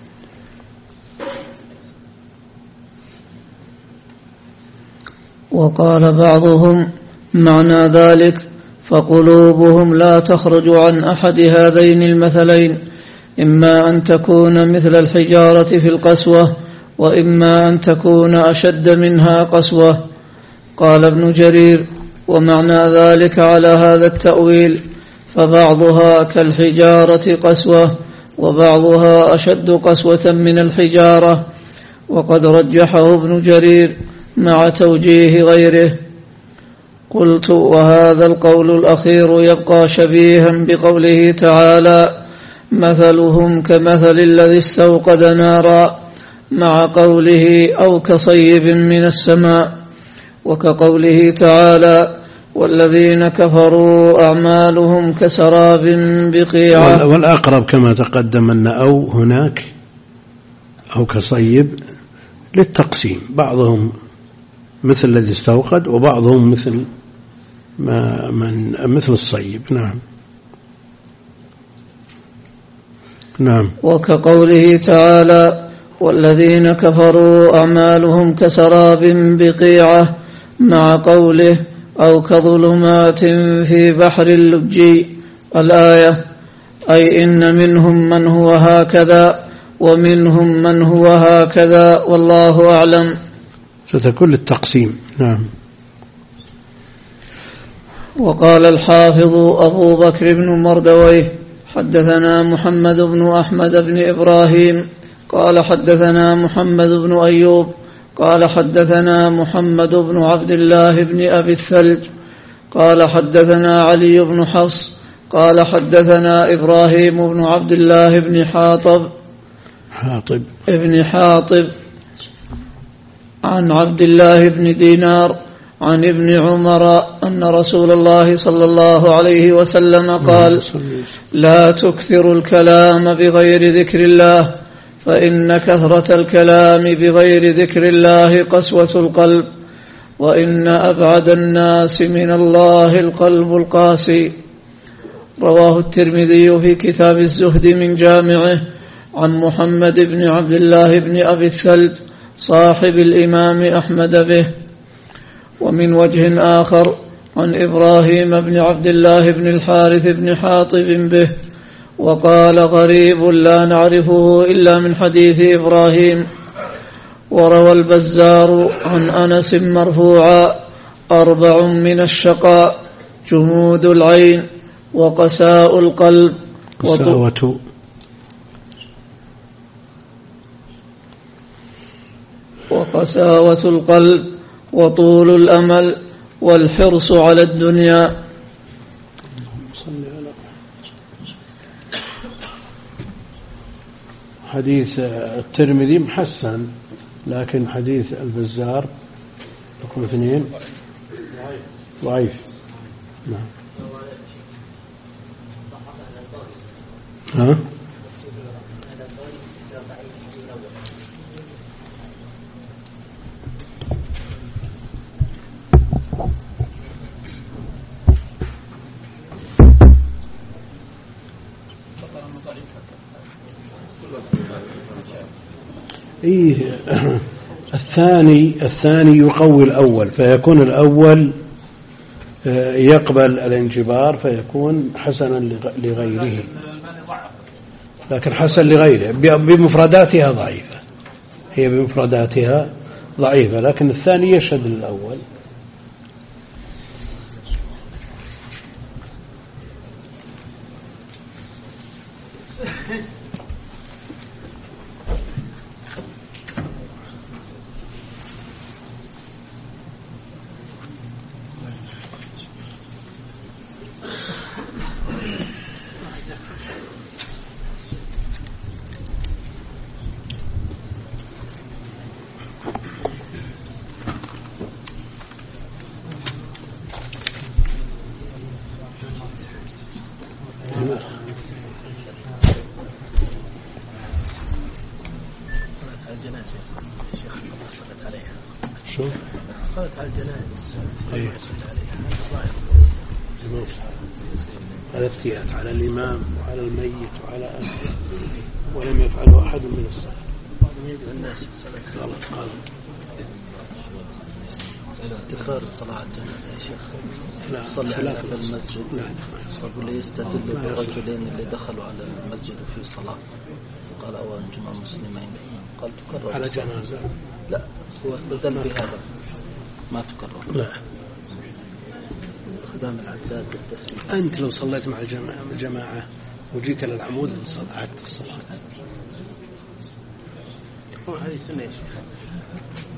وقال بعضهم معنى ذلك فقلوبهم لا تخرج عن أحد هذين المثلين، إما أن تكون مثل الحجارة في القسوة، وإما أن تكون أشد منها قسوة. قال ابن جرير ومعنى ذلك على هذا التأويل فبعضها كالحجارة قسوة وبعضها أشد قسوة من الحجارة، وقد رجحه ابن جرير مع توجيه غيره. قلت وهذا القول الأخير يبقى شبيها بقوله تعالى مثلهم كمثل الذي استوقد نارا مع قوله أو كصيب من السماء، وكقوله تعالى والذين كفروا أعمالهم كسراب بقيعة. والأقرب كما تقدم أن أو هناك أو كصيب للتقسيم، بعضهم مثل الذي استوقد وبعضهم مثل ما من مثل الصيب. نعم نعم. وكقوله تعالى والذين كفروا أعمالهم كسراب بقيعة، مع قوله أو كظلمات في بحر اللجي الآية، أي إن منهم من هو هكذا ومنهم من هو هكذا والله أعلم. ستكون التقسيم. نعم. وقال الحافظ أبو بكر بن مردويه حدثنا محمد بن أحمد بن إبراهيم قال حدثنا محمد بن أيوب قال حدثنا محمد بن عبد الله بن أبي الثلج قال حدثنا علي بن حفص قال حدثنا إبراهيم بن عبد الله بن حاطب حاطب ابن حاطب عن عبد الله بن دينار عن ابن عمر أن رسول الله صلى الله عليه وسلم قال لا تكثروا الكلام بغير ذكر الله، فإن كثرة الكلام بغير ذكر الله قسوة القلب، وإن أبعد الناس من الله القلب القاسي. رواه الترمذي في كتاب الزهد من جامعه عن محمد بن عبد الله بن أبي الثلج صاحب الإمام أحمد به. ومن وجه آخر عن إبراهيم بن عبد الله بن الحارث بن حاطب به، وقال غريب لا نعرفه إلا من حديث إبراهيم. وروى البزار عن أنس مرفوعا أربع من الشقاء جمود العين وقساء القلب قساوة وقساوة القلب وطول الأمل والحرص على الدنيا. حديث الترمذي محسن، لكن حديث البزار رقم اثنين ضعيف. نعم. ها؟ إيه الثاني الثاني يقوي الأول، فيكون الأول يقبل الانجبار فيكون حسنا لغيره، لكن حسن لغيره بمفرداتها ضعيفة، هي بمفرداتها ضعيفة، لكن الثاني يشهد للأول. الافتيات على الإمام وعلى الميت وعلى أهله ولم يفعله أحد من الصلاة. تكرار الصلاة على الجنازة يا شيخ. لا صلى على في المسجد. لا. صلوا يستدل برجلين اللي دخلوا على المسجد وفي صلاة، قال أولا جمع مسلمين، قال تكرر على جنازة. لا هو استدل بهذا ما تكرر. لا. خدام العزاد بالتسبيح. أنت لو صليت مع الجماعة, الجماعة وجيت للعمود عدت الصلاة. هذه سنة يا شيخ.